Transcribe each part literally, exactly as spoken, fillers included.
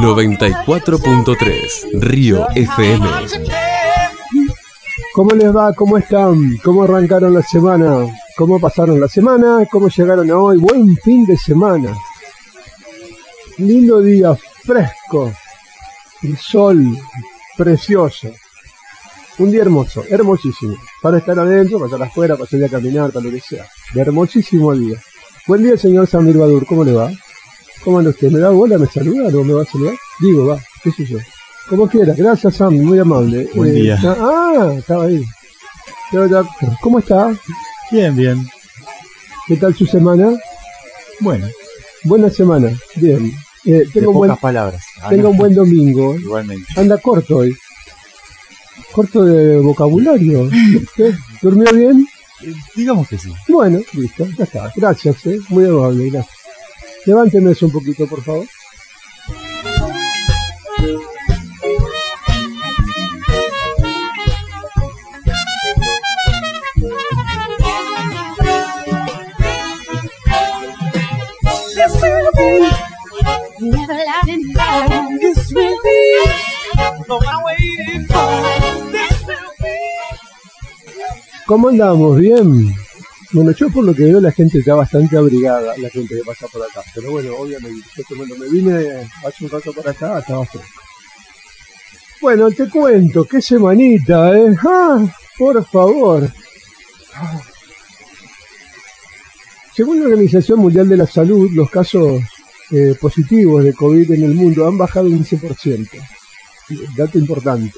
noventa y cuatro punto tres Río F M. ¿Cómo les va? ¿Cómo están? ¿Cómo arrancaron la semana? ¿Cómo pasaron la semana? ¿Cómo llegaron a hoy? Buen fin de semana. Lindo día, fresco. El sol, precioso. Un día hermoso, hermosísimo. Para estar adentro, para estar afuera, para salir a caminar, para lo que sea. De hermosísimo día. Buen día, señor Samir Badur. ¿Cómo le va? ¿Cómo anda usted? ¿Me da bola? ¿Me saluda? ¿No me va a saludar? Digo, va. ¿Qué sé yo? Como quiera. Gracias, Sam. Muy amable. Buen eh, día. Está, ah, estaba ahí. ¿Cómo está? Bien, bien. ¿Qué tal su semana? Bueno. Buena semana. Bien. Eh, tengo un pocas buen, palabras. Ah, tenga no. un buen domingo. Igualmente. Anda corto hoy. Corto de vocabulario. ¿Qué? ¿Durmió bien? Eh, digamos que sí. Bueno, listo. Ya está. Gracias, eh. Muy amable. Gracias. Levánteme eso un poquito, por favor. ¿Cómo andamos? ¿Bien? Bueno, yo por lo que veo la gente está bastante abrigada, la gente que pasa por acá. Pero bueno, obviamente, yo cuando me vine hace un rato para acá estaba fresco. Bueno, te cuento, qué semanita, ¿eh? ¡Ah! Por favor. Según la Organización Mundial de la Salud, los casos eh, positivos de COVID en el mundo han bajado un quince por ciento. Dato importante.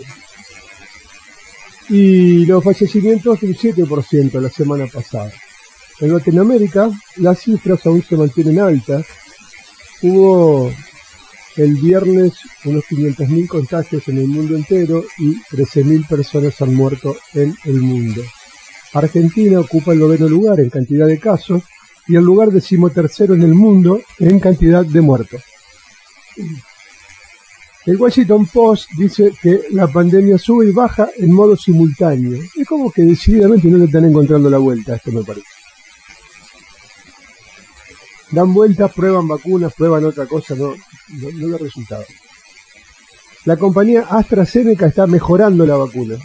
Y los fallecimientos un siete por ciento la semana pasada. En Latinoamérica las cifras aún se mantienen altas. Hubo el viernes unos quinientos mil contagios en el mundo entero y trece mil personas han muerto en el mundo. Argentina ocupa el noveno lugar en cantidad de casos y el lugar decimotercero en el mundo en cantidad de muertos. El Washington Post dice que la pandemia sube y baja en modo simultáneo. Es como que decididamente no le están encontrando la vuelta, esto me parece. Dan vueltas, prueban vacunas, prueban otra cosa, no, no, no da resultado. La compañía AstraZeneca está mejorando la vacuna.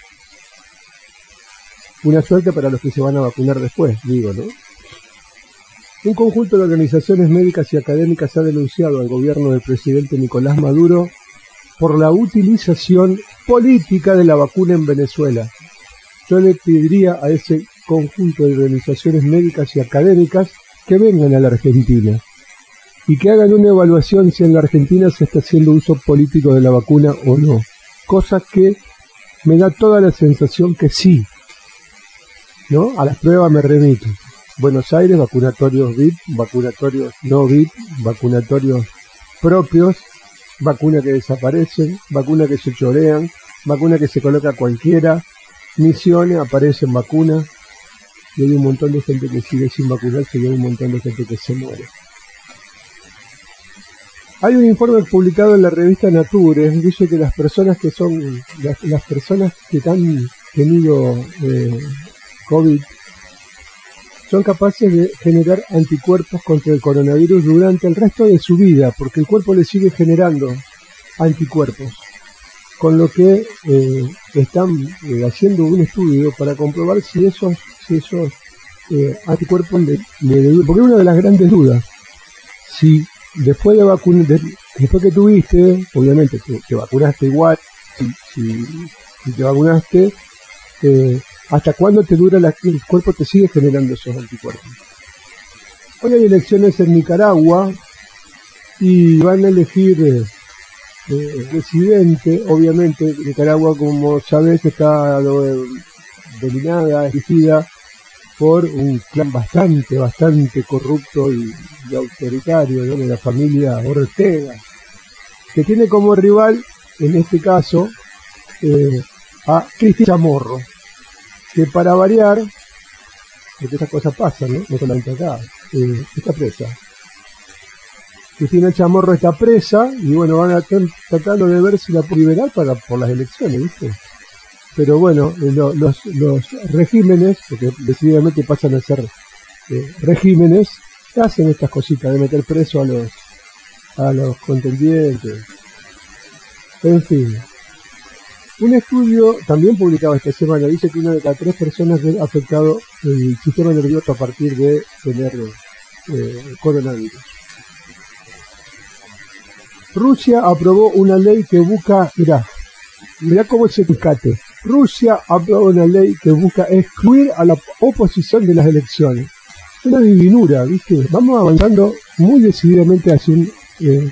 Una suerte para los que se van a vacunar después, digo, ¿no? Un conjunto de organizaciones médicas y académicas ha denunciado al gobierno del presidente Nicolás Maduro por la utilización política de la vacuna en Venezuela. Yo le pediría a ese conjunto de organizaciones médicas y académicas que vengan a la Argentina y que hagan una evaluación si en la Argentina se está haciendo uso político de la vacuna o no. Cosa que me da toda la sensación que sí, ¿no? A las pruebas me remito. Buenos Aires, vacunatorios V I P, vacunatorios no V I P, vacunatorios propios, vacuna que desaparecen, vacuna que se chorean, vacuna que se coloca cualquiera, Misiones, aparecen vacunas, y hay un montón de gente que sigue sin vacunarse y hay un montón de gente que se muere. Hay un informe publicado en la revista Nature, dice que las personas que son, las, las personas que han tenido eh, COVID, son capaces de generar anticuerpos contra el coronavirus durante el resto de su vida, porque el cuerpo le sigue generando anticuerpos. Con lo que eh, están eh, haciendo un estudio para comprobar si esos, si esos eh, anticuerpos le, le, porque es una de las grandes dudas. Si después de vacunar, de, después que tuviste, obviamente te, te vacunaste igual, si, si, si te vacunaste, eh, ¿hasta cuándo te dura la, el cuerpo te sigue generando esos anticuerpos? Hoy hay elecciones en Nicaragua y van a elegir eh, eh, presidente. Obviamente Nicaragua, como sabes, está eh, dominada, dirigida por un clan bastante, bastante corrupto y, y autoritario, ¿no? De la familia Ortega, que tiene como rival, en este caso, eh, a Cristian Chamorro, que para variar, porque estas cosas pasan, ¿no? No solamente acá, eh, está presa. Cristina Chamorro está presa y bueno, van a estar tratando de ver si la pueden liberar para, por las elecciones, ¿viste? Pero bueno, eh, lo, los, los regímenes, porque decididamente pasan a ser eh, regímenes, hacen estas cositas de meter preso a los, a los contendientes. En fin. Un estudio también publicado esta semana dice que una de cada tres personas ha afectado el sistema nervioso a partir de tener eh, coronavirus. Rusia aprobó una ley que busca, mirá, mirá cómo se picate. Rusia aprobó una ley que busca excluir a la oposición de las elecciones. Una divinura, ¿viste? Vamos avanzando muy decididamente hacia un, eh,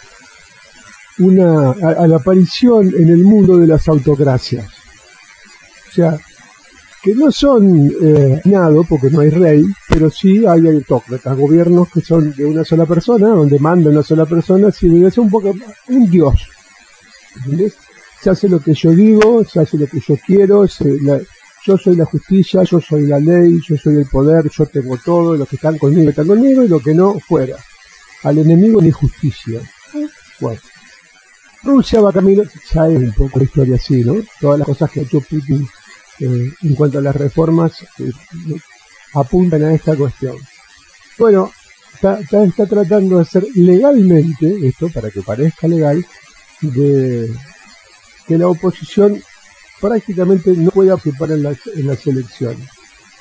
una, a, a la aparición en el mundo de las autocracias. O sea, que no son eh, nada, porque no hay rey, pero sí hay autócratas, gobiernos que son de una sola persona, donde manda una sola persona, si debe ser un poco un dios. ¿Entendés? Se hace lo que yo digo, se hace lo que yo quiero, se, la, yo soy la justicia, yo soy la ley, yo soy el poder, yo tengo todo, los que están conmigo están conmigo, y los que no, fuera. Al enemigo ni justicia. Bueno, Rusia va camino, ya es un poco la historia así, ¿no? Todas las cosas que ha hecho Putin eh, en cuanto a las reformas eh, apuntan a esta cuestión. Bueno, está, está, está tratando de hacer legalmente, esto para que parezca legal, de que la oposición prácticamente no puede participar en las, en las elecciones.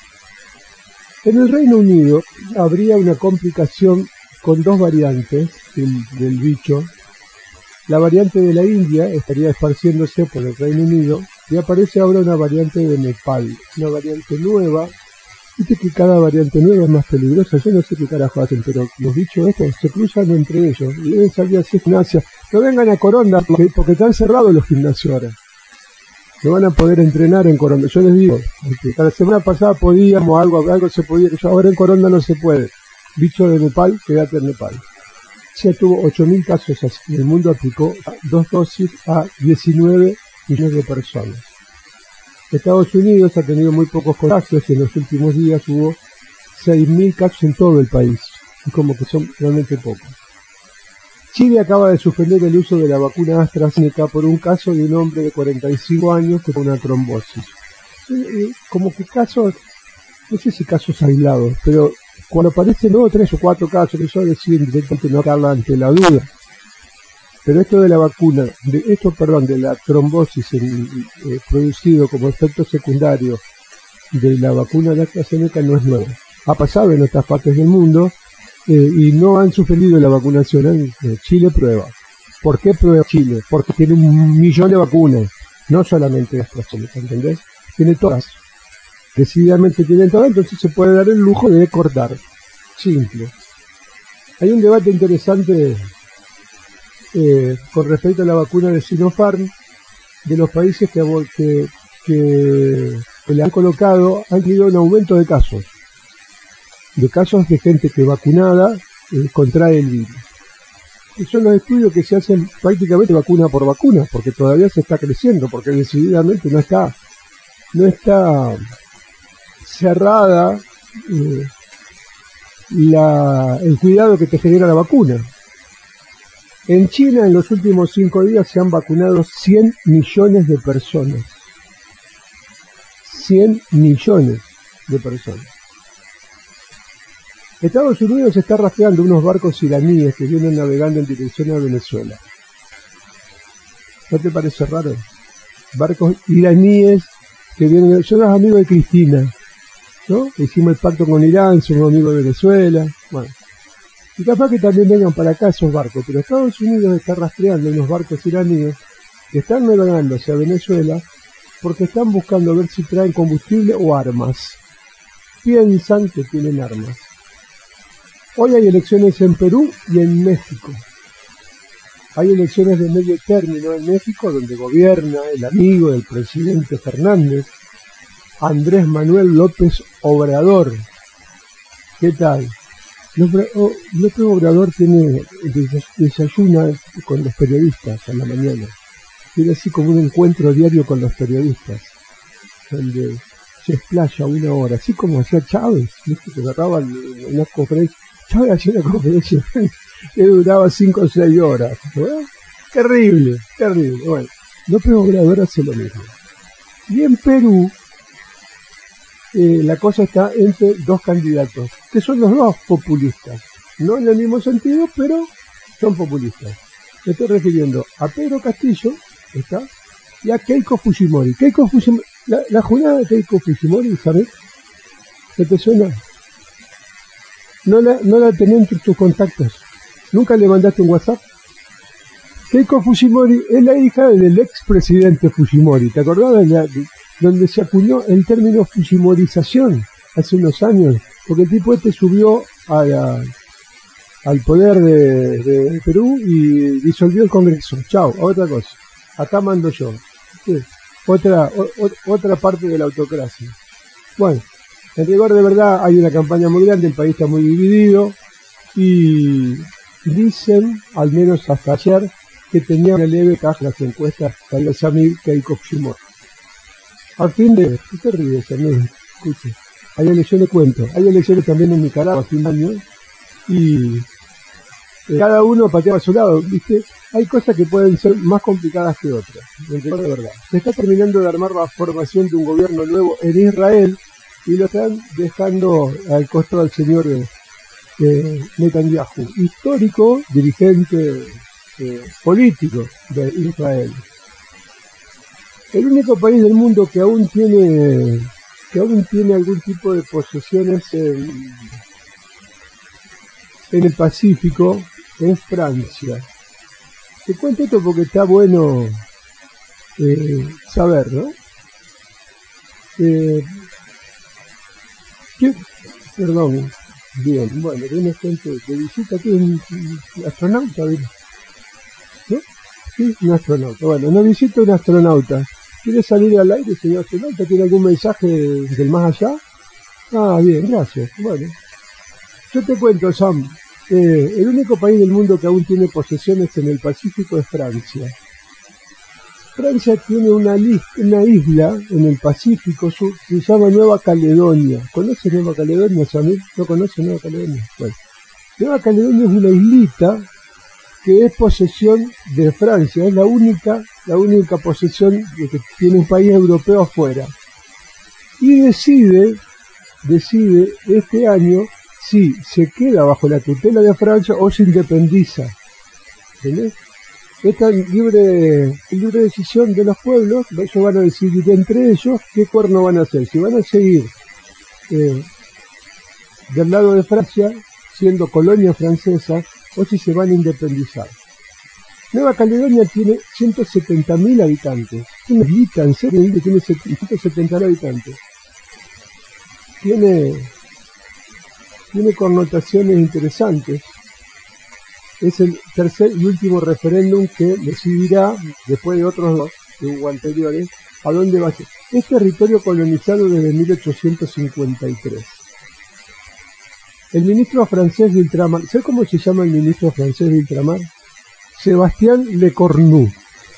En el Reino Unido habría una complicación con dos variantes del, del bicho. La variante de la India estaría esparciéndose por el Reino Unido y aparece ahora una variante de Nepal, una variante nueva. Viste que cada variante nueva es más peligrosa. Yo no sé qué carajo hacen, pero los bichos estos se cruzan entre ellos y deben salir así gimnasia. No vengan a Coronda porque, porque están cerrados los gimnasios ahora. No van a poder entrenar en Coronda. Yo les digo, la semana pasada podíamos, algo, algo se podía, ahora en Coronda no se puede. Bicho de Nepal, quédate en Nepal. Ya tuvo ocho mil casos así. El mundo aplicó dos dosis a diecinueve millones de personas. Estados Unidos ha tenido muy pocos contagios y en los últimos días hubo seis mil casos en todo el país. Y como que son realmente pocos. Chile acaba de suspender el uso de la vacuna AstraZeneca por un caso de un hombre de cuarenta y cinco años que tuvo una trombosis. Eh, como que casos, no sé si casos aislados, pero cuando aparecen dos, tres o cuatro casos, eso deciden directamente no hablar ante la duda. Pero esto de la vacuna, de esto, perdón, de la trombosis en, eh, producido como efecto secundario de la vacuna de AstraZeneca no es nuevo. Ha pasado en otras partes del mundo eh, y no han suspendido la vacunación. En eh, Chile prueba. ¿Por qué prueba Chile? Porque tiene un millón de vacunas, no solamente AstraZeneca, ¿entendés? Tiene todas. Decididamente tienen todas, entonces se puede dar el lujo de cortar. Simple. Hay un debate interesante Eh, con respecto a la vacuna de Sinopharm, de los países que, que, que, que le han colocado, han tenido un aumento de casos, de casos de gente que vacunada eh, contrae el virus. Y son los estudios que se hacen prácticamente vacuna por vacuna, porque todavía se está creciendo, porque decididamente no está, no está cerrada eh, la, el cuidado que te genera la vacuna. En China, en los últimos cinco días, se han vacunado cien millones de personas. cien millones de personas. Estados Unidos está rastreando unos barcos iraníes que vienen navegando en dirección a Venezuela. ¿No te parece raro? Barcos iraníes que vienen... Son los amigos de Cristina, ¿no? Hicimos el pacto con Irán, somos amigos de Venezuela. Bueno. Y capaz que también vengan para acá esos barcos, pero Estados Unidos está rastreando unos barcos iraníes que están navegando hacia Venezuela porque están buscando ver si traen combustible o armas. Piensan que tienen armas. Hoy hay elecciones en Perú y en México. Hay elecciones de medio término en México donde gobierna el amigo del presidente Fernández, Andrés Manuel López Obrador. ¿Qué tal? López Obrador tiene desayuna con los periodistas a la mañana. Tiene así como un encuentro diario con los periodistas, donde se explaya una hora, así como hacía Chávez, ¿viste? Que agarraban una conferencia. Chávez hacía una conferencia que duraba cinco o seis horas. ¿Verdad? Terrible, terrible. Bueno, López Obrador hace lo mismo. Y en Perú, Eh, la cosa está entre dos candidatos, que son los dos populistas, no en el mismo sentido, pero son populistas. Me estoy refiriendo a Pedro Castillo, ¿está? Y a Keiko Fujimori. Keiko Fujimori, la, la jurada de Keiko Fujimori, ¿sabes? ¿Qué te suena? No la, no la tenía entre tus contactos. ¿Nunca le mandaste un WhatsApp? Keiko Fujimori es la hija del expresidente Fujimori. ¿Te acordás de, la, de donde se acuñó el término Fujimorización hace unos años? Porque el tipo este subió a la, al poder de, de Perú y disolvió el Congreso. Chao, otra cosa. Acá mando yo. Sí, otra, o, otra parte de la autocracia. Bueno, en rigor de verdad hay una campaña muy grande, el país está muy dividido y dicen, al menos hasta ayer, que tenía una leve caja las encuestas para el Samir Keiko Fujimori. Al fin de... ¿Qué te ríes, Samir? Escuche. Hay elecciones, cuento. Hay elecciones también en Nicaragua a fin de año y eh, cada uno pateaba a su lado, ¿viste? Hay cosas que pueden ser más complicadas que otras, de verdad. Se está terminando de armar la formación de un gobierno nuevo en Israel y lo están dejando al costado del señor eh, eh, Netanyahu, histórico dirigente eh, político de Israel. El único país del mundo que aún tiene que aún tiene algún tipo de posesiones en, en el Pacífico es Francia. Te cuento esto porque está bueno eh, saber, ¿no? Eh, ¿qué? Perdón, bien, bueno, viene gente de visita aquí, un, un astronauta, ¿no? Sí, un astronauta. Bueno, nos visita un astronauta. ¿Quiere salir al aire, señor astronauta? ¿Tiene algún mensaje del más allá? Ah, bien, gracias. Bueno, yo te cuento, Sam. Eh, el único país del mundo que aún tiene posesiones en el Pacífico es Francia. Francia tiene una, una isla en el Pacífico sur, que se llama Nueva Caledonia. ¿Conoce Nueva Caledonia, Samir? ¿No conoce Nueva Caledonia? Bueno, Nueva Caledonia es una islita que es posesión de Francia, es la única, la única posesión de que tiene un país europeo afuera. Y decide, decide este año si se queda bajo la tutela de Francia o se independiza. ¿Entendés? Esta libre, libre decisión de los pueblos, ellos van a decidir entre ellos qué cuerno van a hacer. Si van a seguir eh, del lado de Francia, siendo colonia francesa, o si se van a independizar. Nueva Caledonia tiene ciento setenta mil habitantes. Una islita, en serio, tiene ciento setenta mil habitantes. Tiene, tiene connotaciones interesantes. Es el tercer y último referéndum que decidirá, después de otros dos que hubo anteriores, a dónde va a ser. Es territorio colonizado desde mil ochocientos cincuenta y tres. El ministro francés de ultramar, ¿sabes cómo se llama el ministro francés de ultramar? Sébastien Lecornu.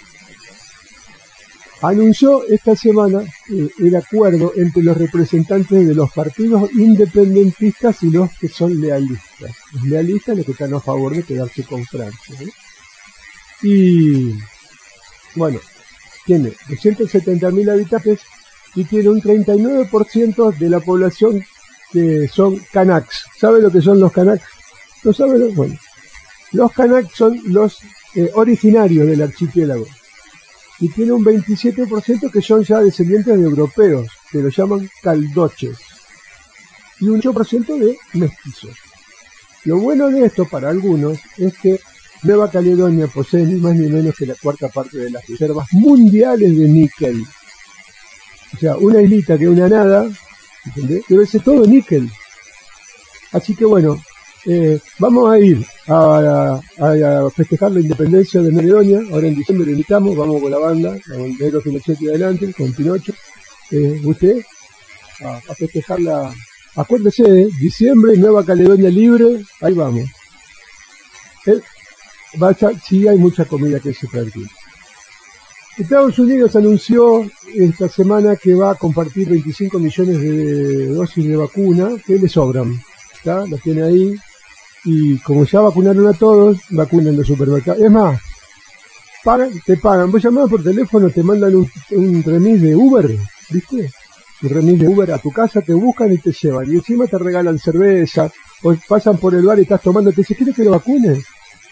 Anunció esta semana eh, el acuerdo entre los representantes de los partidos independentistas y los que son lealistas. Los lealistas, los que están a favor de quedarse con Francia, ¿eh? Y, bueno, tiene doscientos setenta mil habitantes y tiene un treinta y nueve por ciento de la población que son Kanaks. ¿Sabe lo que son los Kanaks? ¿No sabe lo? Bueno, los Kanaks son los eh, originarios del archipiélago. Y tiene un veintisiete por ciento que son ya descendientes de europeos, que lo llaman caldoches. Y un ocho por ciento de mestizos. Lo bueno de esto para algunos es que Nueva Caledonia posee ni más ni menos que la cuarta parte de las reservas mundiales de níquel. O sea, una islita que una nada, ¿entendés? Debe ser todo níquel. Así que bueno, eh, vamos a ir a, a, a festejar la independencia de Caledonia. Ahora en diciembre lo invitamos, vamos con la banda, con Negro Pinochet y adelante, con Pinocho. Eh, usted, a, a festejarla. Acuérdese, ¿eh? Diciembre, Nueva Caledonia libre, ahí vamos. Eh, vaya, sí hay mucha comida que se tranquila. Estados Unidos anunció esta semana que va a compartir veinticinco millones de dosis de vacuna que le sobran. ¿Está? Las tiene ahí. Y como ya vacunaron a todos, vacunan en los supermercados. Es más, pagan, te pagan. Vos llamás por teléfono, te mandan un, un remis de Uber, ¿viste? Un remis de Uber a tu casa, te buscan y te llevan. Y encima te regalan cerveza. O pasan por el bar y estás tomando, te dicen, ¿quieres que lo vacune?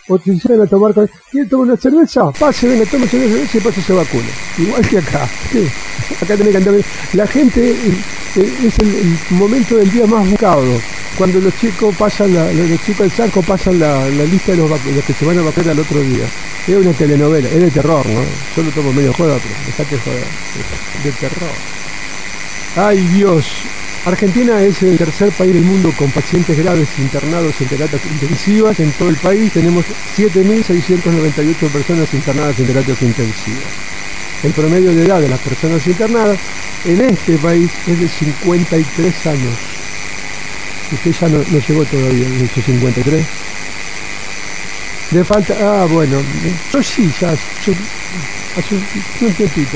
o te llegan a tomar, ¿quiere tomar una cerveza? Pase, venga, toma una cerveza y pase se vacuna. Igual que acá, ¿sí? Acá tenés que andar. La gente, eh, es el, el momento del día más buscado. Cuando los chicos pasan, la, los chicos del Sanco pasan la, la lista de los, vac- los que se van a vacunar al otro día. Es una telenovela, es de terror, ¿no? Yo lo tomo medio joda, pero dejate joder. De terror. ¡Ay, Dios! Argentina es el tercer país del mundo con pacientes graves internados en terapias intensivas. En todo el país tenemos siete mil seiscientas noventa y ocho personas internadas en terapias intensivas. El promedio de edad de las personas internadas en este país es de cincuenta y tres años. Usted ya no, no llegó todavía a esos cincuenta y tres. Le falta... Ah, bueno. Yo sí, ya... Yo, hace un, un tiempito.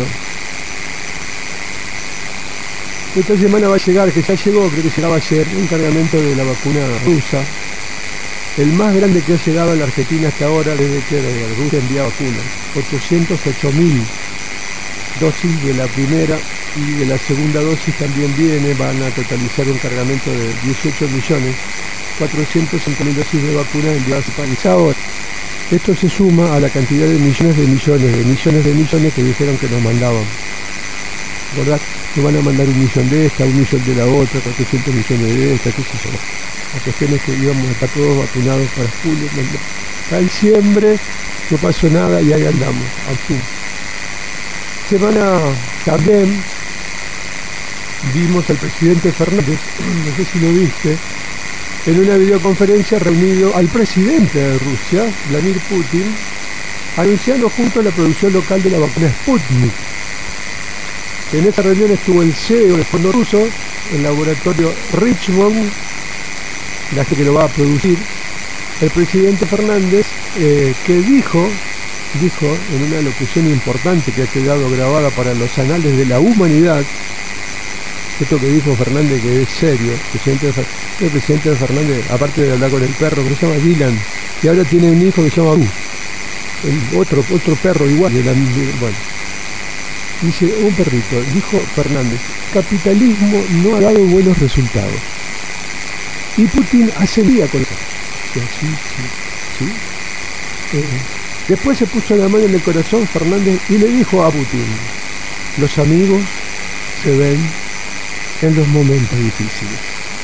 Esta semana va a llegar, que ya llegó, creo que llegaba ayer, un cargamento de la vacuna rusa. El más grande que ha llegado a la Argentina hasta ahora desde que Rusia envía vacunas. ochocientos ocho mil dosis de la primera y de la segunda dosis también viene. Van a totalizar un cargamento de dieciocho millones cuatrocientos cinco mil dosis de vacunas enviadas al país. Ahora, esto se suma a la cantidad de millones de millones de millones de millones que dijeron que nos mandaban. ¿Verdad? Nos van a mandar un millón de esta, un millón de la otra, cuatrocientos millones de esta, qué sé yo. La cuestión es que íbamos a estar todos vacunados para julio. Para diciembre no pasó nada y ahí andamos, al fin. Semana también vimos al presidente Fernández, no sé si lo viste, en una videoconferencia reunido al presidente de Rusia, Vladimir Putin, anunciando junto a la producción local de la vacuna Sputnik. En esa reunión estuvo el C E O del fondo ruso, el laboratorio Richmond, la gente que lo va a producir, el presidente Fernández, eh, que dijo, dijo en una locución importante que ha quedado grabada para los anales de la humanidad, esto que dijo Fernández que es serio, el presidente de, el presidente de Fernández, aparte de hablar con el perro, que se llama Dylan, y ahora tiene un hijo que se llama Bu, el otro, otro perro igual, de la, bueno. Dice, un perrito, dijo Fernández, capitalismo no ha dado buenos resultados. Y Putin ascendía con eso. Sí, sí, sí. Eh, después se puso la mano en el corazón Fernández y le dijo a Putin, los amigos se ven en los momentos difíciles.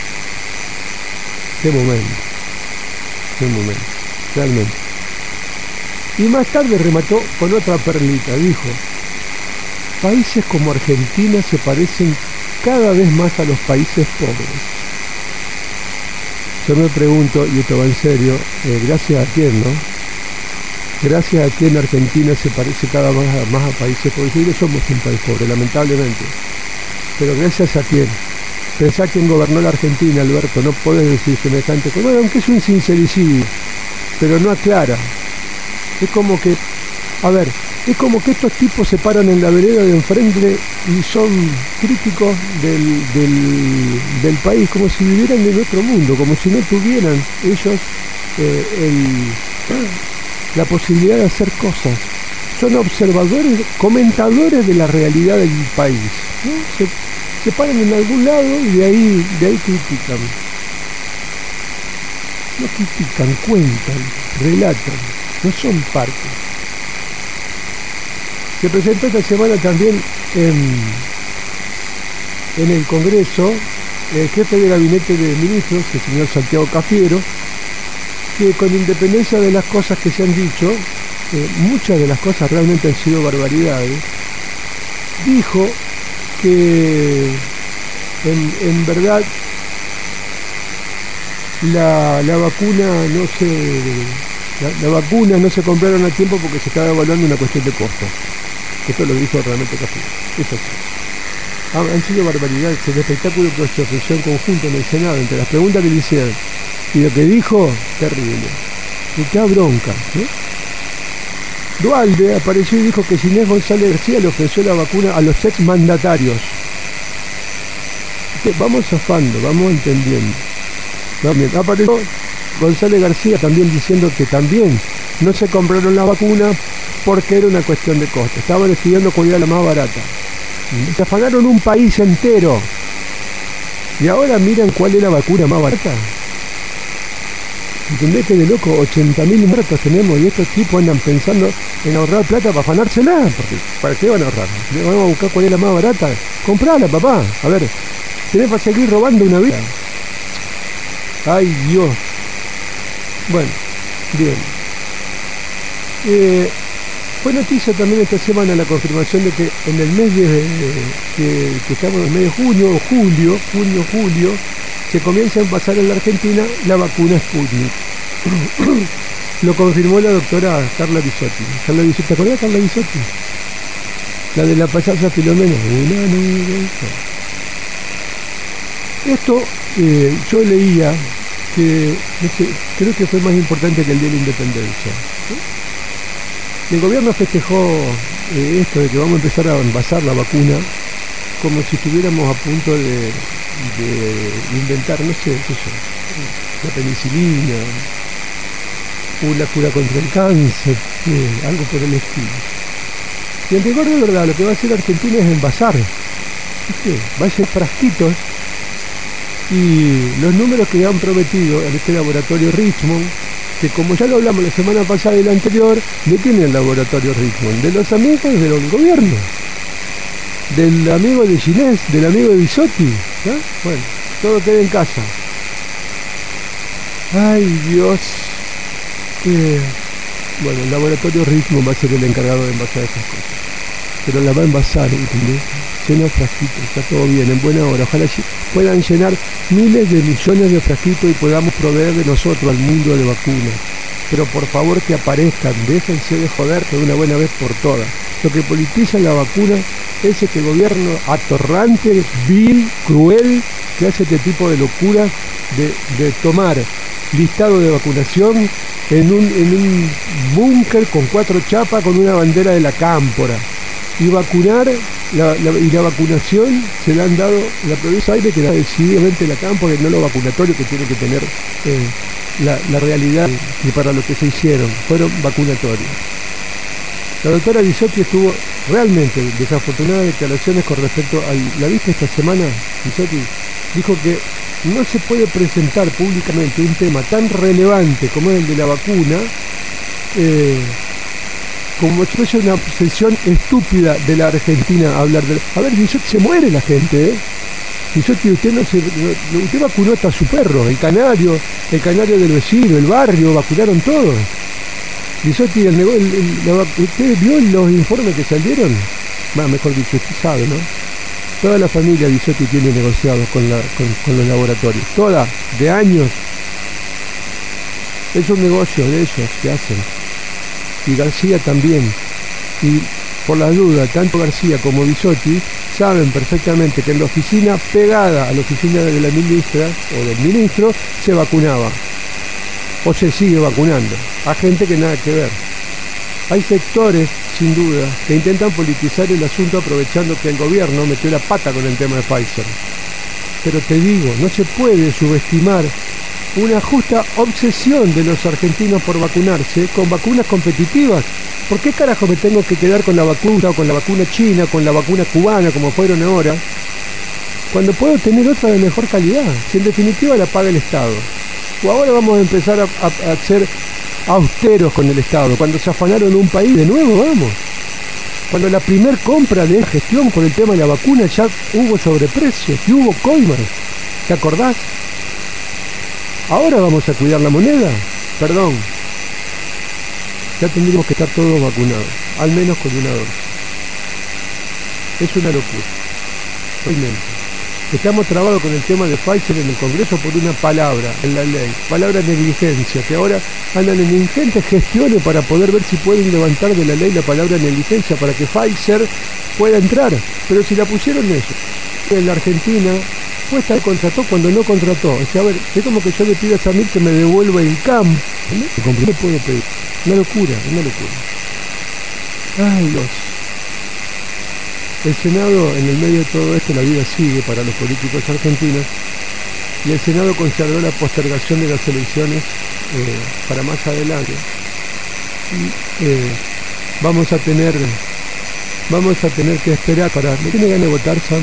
Qué momento, qué momento, realmente. Y más tarde remató con otra perlita, dijo, países como Argentina se parecen cada vez más a los países pobres. Yo me pregunto, y esto va en serio, eh, ¿gracias a quién, no? ¿Gracias a quién Argentina se parece cada vez más, más a países pobres? Y somos un país pobre, lamentablemente. Pero ¿gracias a quién? Pensá quién gobernó la Argentina, Alberto, no podés decir semejante cosa. Bueno, aunque es un sincericidio, pero no aclara. Es como que, a ver, es como que estos tipos se paran en la vereda de enfrente y son críticos del, del, del país, como si vivieran en otro mundo, como si no tuvieran ellos eh, el, la posibilidad de hacer cosas. Son observadores, comentadores de la realidad del país, ¿no? Se, se paran en algún lado y de ahí, de ahí critican. No critican, cuentan, relatan, no son parte. Se presentó esta semana también en, en el Congreso el jefe de gabinete de ministros, el señor Santiago Cafiero, que con independencia de las cosas que se han dicho, eh, muchas de las cosas realmente han sido barbaridades, dijo que en, en verdad la, la vacuna no se la, la vacuna no se compraron a tiempo porque se estaba evaluando una cuestión de costo. Esto lo dijo realmente Cafiero. Eso sí. Han, han sido barbaridades. El espectáculo que se ofreció en conjunto en el Senado, entre las preguntas que le hicieron y lo que dijo, terrible. Me da bronca, ¿no? Dualde apareció y dijo que Ginés González García le ofreció la vacuna a los ex mandatarios. Vamos zafando, vamos entendiendo. También apareció González García también diciendo que también no se compraron la vacuna porque era una cuestión de costo. Estaban estudiando cuál era la más barata. Se afanaron un país entero. Y ahora miran cuál es la vacuna más barata. ¿Entendés que de loco ochenta mil muertos tenemos y estos tipos andan pensando en ahorrar plata para afanársela? Porque, ¿para qué van a ahorrar? ¿Le vamos a buscar cuál es la más barata? Comprala, papá. A ver, tenés para seguir robando una vida. Ay, Dios. Bueno, bien. Eh, fue noticia también esta semana la confirmación de que en el mes de, de que, que estamos en el mes de junio o julio, junio, julio, se comienza a envasar en la Argentina la vacuna Sputnik. Lo confirmó la doctora Carla Bisotti. Carla Bisotti, ¿te acordás de Carla Bisotti? La de la payasa Filomena. Una nube. Esto eh, yo leía que, no sé, creo que fue más importante que el Día de la Independencia. ¿Sí? El gobierno festejó eh, esto de que vamos a empezar a envasar la vacuna como si estuviéramos a punto de, de inventar, no sé, qué sé, la penicilina, o la cura contra el cáncer, eh, algo por el estilo. Y en rigor de verdad, lo que va a hacer Argentina es envasar. ¿Viste? Va a ser frasquitos. Y los números que han prometido en este laboratorio Richmond, que como ya lo hablamos la semana pasada y la anterior, ¿de quién es el laboratorio Richmond? De los amigos del gobierno, del amigo de Ginés, del amigo de Bisotti, ¿no? Bueno, todo queda en casa. Ay, Dios. Eh, bueno, el laboratorio Richmond va a ser el encargado de envasar esas cosas, pero la va a envasar, ¿entendés? Llenos frasquitos, está todo bien, en buena hora. Ojalá puedan llenar miles de millones de frasquitos y podamos proveer de nosotros al mundo de vacunas. Pero por favor que aparezcan, déjense de joder de una buena vez por todas. Lo que politiza la vacuna es este gobierno atorrante, vil, cruel, que hace este tipo de locura de, de tomar listado de vacunación en un, en un búnker con cuatro chapas con una bandera de la cámpora. Y vacunar, la, la, y la vacunación se la han dado la provincia de Aire, que da decididamente la cámpora, y no lo vacunatorio que tiene que tener eh, la, la realidad, y para lo que se hicieron, fueron vacunatorios. La doctora Bisotti estuvo realmente desafortunada de declaraciones con respecto a la vista esta semana. Bisotti dijo que no se puede presentar públicamente un tema tan relevante como es el de la vacuna, eh, como si fuese una obsesión estúpida de la Argentina hablar de... A ver, Bisotti, se muere la gente, ¿eh? Bisotti, usted no se... No, usted vacunó hasta su perro, el canario, el canario del vecino, el barrio, vacunaron todos. Bisotti, el, el, el, la, ¿usted vio los informes que salieron? Bah, mejor dicho, usted sabe, ¿no? Toda la familia Bisotti tiene negociados con, la, con, con los laboratorios. Toda, de años. Es un negocio de ellos que hacen. Y García también. Y por la duda, tanto García como Bisotti saben perfectamente que en la oficina pegada a la oficina de la ministra o del ministro se vacunaba. O se sigue vacunando a gente que nada que ver. Hay sectores, sin duda, que intentan politizar el asunto aprovechando que el gobierno metió la pata con el tema de Pfizer. Pero te digo, no se puede subestimar una justa obsesión de los argentinos por vacunarse con vacunas competitivas. ¿Por qué carajo me tengo que quedar con la vacuna o con la vacuna china, con la vacuna cubana, como fueron ahora, cuando puedo tener otra de mejor calidad? Si en definitiva la paga el Estado. O ahora vamos a empezar a, a, a ser austeros con el Estado, cuando se afanaron un país de nuevo, vamos. Cuando la primer compra de gestión por el tema de la vacuna ya hubo sobreprecios y hubo coimas. ¿Te acordás? Ahora vamos a cuidar la moneda. Perdón. Ya tendríamos que estar todos vacunados, al menos con una dosis. Es una locura. Realmente. Estamos trabados con el tema de Pfizer en el Congreso por una palabra en la ley, palabra negligencia, que ahora andan en ingentes gestiones para poder ver si pueden levantar de la ley la palabra negligencia para que Pfizer pueda entrar. Pero si la pusieron ellos, en la Argentina, pues tal contrató cuando no contrató. O sea, a ver, es como que yo le pido a Samir que me devuelva el campo. ¿No? ¿Qué puedo pedir? Una locura, una locura. Ay, Dios. El Senado, en el medio de todo esto, la vida sigue para los políticos argentinos, y el Senado consideró la postergación de las elecciones eh, para más adelante. Y, eh, vamos a tener vamos a tener que esperar para... ¿No tiene ganas de votar, Sam?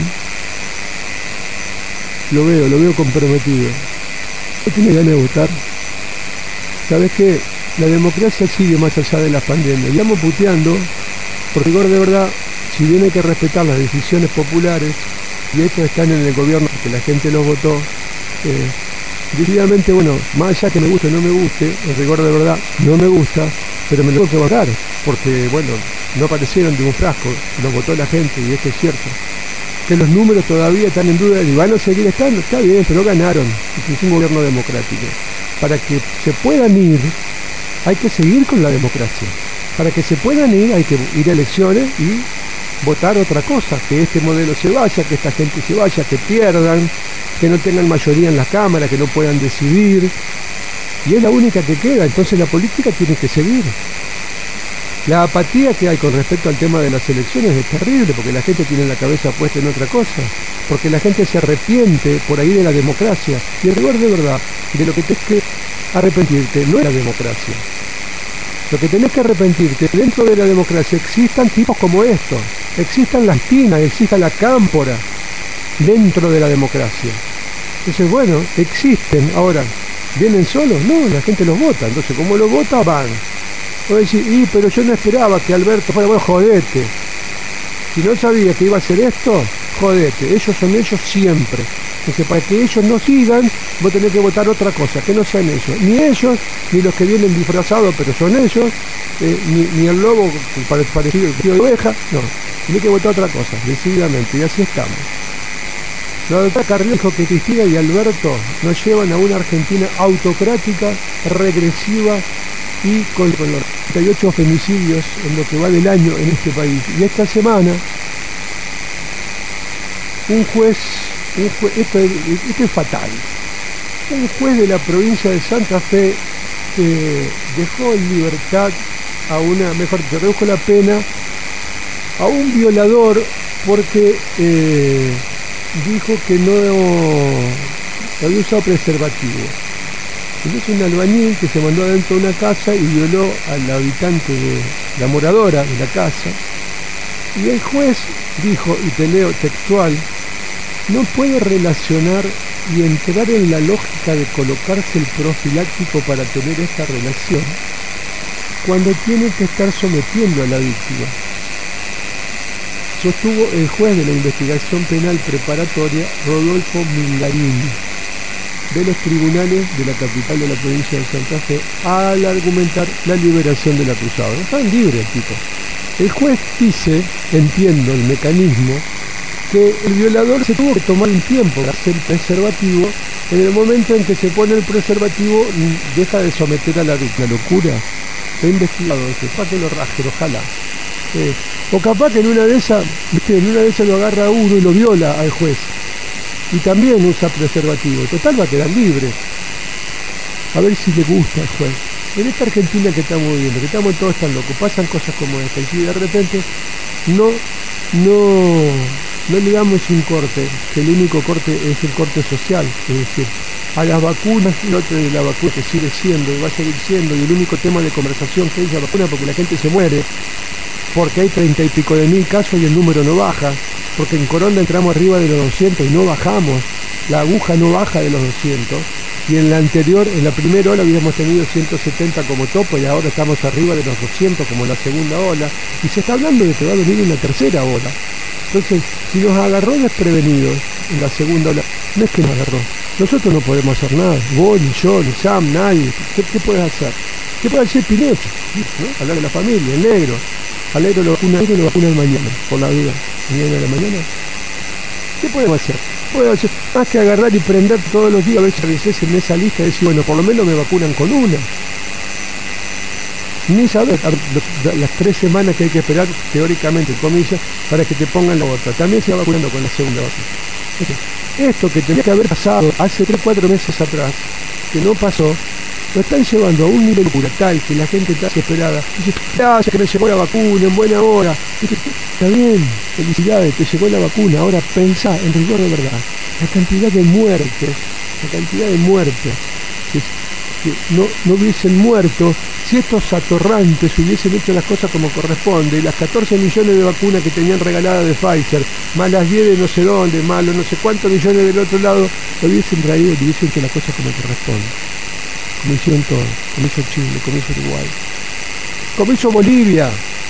Lo veo, lo veo comprometido. ¿No tiene ganas de votar? ¿sabes qué? La democracia sigue más allá de la pandemia. Estamos puteando, por rigor de verdad, si bien hay que respetar las decisiones populares, y estos están en el gobierno porque la gente los votó, eh, decididamente, bueno, más allá que me guste o no me guste, en rigor de verdad, no me gusta, pero me lo tengo que votar, porque, bueno, no aparecieron de un frasco, los votó la gente, y esto es cierto. Que los números todavía están en duda y van a seguir estando, está bien, pero ganaron, es un gobierno democrático. Para que se puedan ir, hay que seguir con la democracia. Para que se puedan ir, hay que ir a elecciones y votar otra cosa, que este modelo se vaya, que esta gente se vaya, que pierdan, que no tengan mayoría en la Cámara, que no puedan decidir, y es la única que queda. Entonces la política tiene que seguir. La apatía que hay con respecto al tema de las elecciones es terrible, porque la gente tiene la cabeza puesta en otra cosa, porque la gente se arrepiente por ahí de la democracia, y en rigor de verdad, de lo que tienes que arrepentirte no es la democracia. Lo que tenés que arrepentirte, dentro de la democracia existan tipos como estos, existan las tinas, exista la cámpora dentro de la democracia. Entonces, bueno, existen. Ahora, ¿vienen solos? No, la gente los vota. Entonces, como los vota, van. Voy a decir, y, pero yo no esperaba que Alberto fuera, bueno, jodete. Si no sabía que iba a hacer esto, jodete. Ellos son ellos siempre. Entonces, para que ellos no sigan, vos tenés que votar otra cosa, que no sean ellos. Ni ellos, ni los que vienen disfrazados, pero son ellos, eh, ni, ni el lobo parecido de oveja, no. Tenés que votar otra cosa, decididamente, y así estamos. La doctora Carrió dijo que Cristina y Alberto nos llevan a una Argentina autocrática, regresiva y con, con los treinta y ocho femicidios en lo que va del año en este país. Y esta semana, un juez, un juez esto, es, esto es fatal, un juez de la provincia de Santa Fe que dejó en libertad a una, mejor dicho, redujo la pena a un violador porque eh, dijo que no había usado preservativo. Entonces un albañil que se mandó adentro de una casa y violó al habitante de la moradora de la casa. Y el juez dijo, y te leo textual, no puede relacionar y entrar en la lógica de colocarse el profiláctico para tener esta relación cuando tiene que estar sometiendo a la víctima. Sostuvo el juez de la investigación penal preparatoria Rodolfo Mingarini de los tribunales de la capital de la provincia de Santa Fe al argumentar la liberación del acusado. No están libres el tipo. El juez dice, entiendo el mecanismo, que el violador se tuvo que tomar un tiempo para hacer el preservativo. En el momento en que se pone el preservativo deja de someter a la víctima. Locura. He investigado eso, para que lo rasque, ojalá. Eh, o capaz que en una de esas, ¿viste? En una de esas lo agarra uno y lo viola al juez. Y también usa preservativo. Total va a quedar libre. A ver si le gusta al juez. En esta Argentina que estamos viviendo, que estamos todos tan locos, pasan cosas como esta. Y si de repente no, no, no le damos un corte, que el único corte es el corte social, es decir, a las vacunas, y otro de la vacuna que sigue siendo y va a seguir siendo, y el único tema de conversación que es la vacuna, porque la gente se muere, porque hay treinta y pico de mil casos y el número no baja, porque en Coronda entramos arriba de los doscientos y no bajamos, la aguja no baja de los doscientos, y en la anterior, en la primera ola habíamos tenido ciento setenta como topo y ahora estamos arriba de los doscientos como la segunda ola, y se está hablando de que va a venir una tercera ola. Entonces, si nos agarró desprevenidos en la segunda ola, no es que nos agarró, nosotros no podemos hacer nada, vos, ni yo, ni Sam, nadie. ¿Qué, qué puedes hacer? ¿Qué puede hacer Pinochet? ¿No? Hablar de la familia, el negro. Al negro lo vacuna, lo vacuna mañana, por la vida. Mañana de la mañana. ¿Qué podemos hacer? Podemos hacer más que agarrar y prender todos los días, a ver si apareces en esa lista y decir, bueno, por lo menos me vacunan con una. Ni saber las tres semanas que hay que esperar, teóricamente, comillas, para que te pongan la otra. También se va vacunando con la segunda vacuna. Esto que tenía que haber pasado hace tres, cuatro meses atrás, que no pasó, lo están llevando a un nivel tal que la gente está desesperada. Dice, gracias que me llegó la vacuna en buena hora. Dice, está bien, felicidades, te llegó la vacuna. Ahora pensá, en rigor de verdad, la cantidad de muertes, la cantidad de muertes que, que no, no hubiesen muerto si estos atorrantes hubiesen hecho las cosas como corresponde, y las catorce millones de vacunas que tenían regaladas de Pfizer, más las diez de no sé dónde, más los no sé cuántos millones del otro lado, lo hubiesen traído y hubiesen hecho las cosas como corresponde. como hicieron todo, como hizo Chile, como hizo Uruguay, como hizo Bolivia.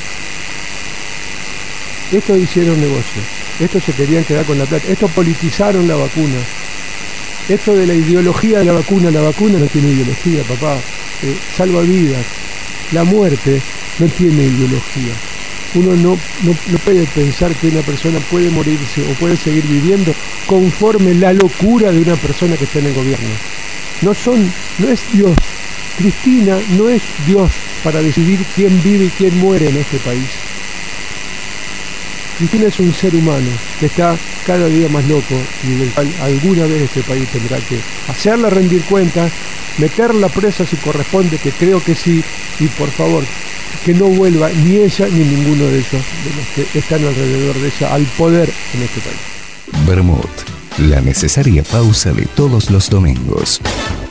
Estos hicieron negocio, estos se querían quedar con la plata, estos politizaron la vacuna. Esto de la ideología de la vacuna, la vacuna no tiene ideología, papá, eh, salva vidas. La muerte no tiene ideología. Uno no, no, no puede pensar que una persona puede morirse o puede seguir viviendo conforme la locura de una persona que está en el gobierno. No son, no es Dios. Cristina no es Dios para decidir quién vive y quién muere en este país. Cristina es un ser humano que está cada día más loco y del cual alguna vez este país tendrá que hacerla rendir cuentas, meterla presa si corresponde, que creo que sí, y por favor, que no vuelva ni ella ni ninguno de ellos, de los que están alrededor de ella, al poder en este país. Bermud, la necesaria pausa de todos los domingos.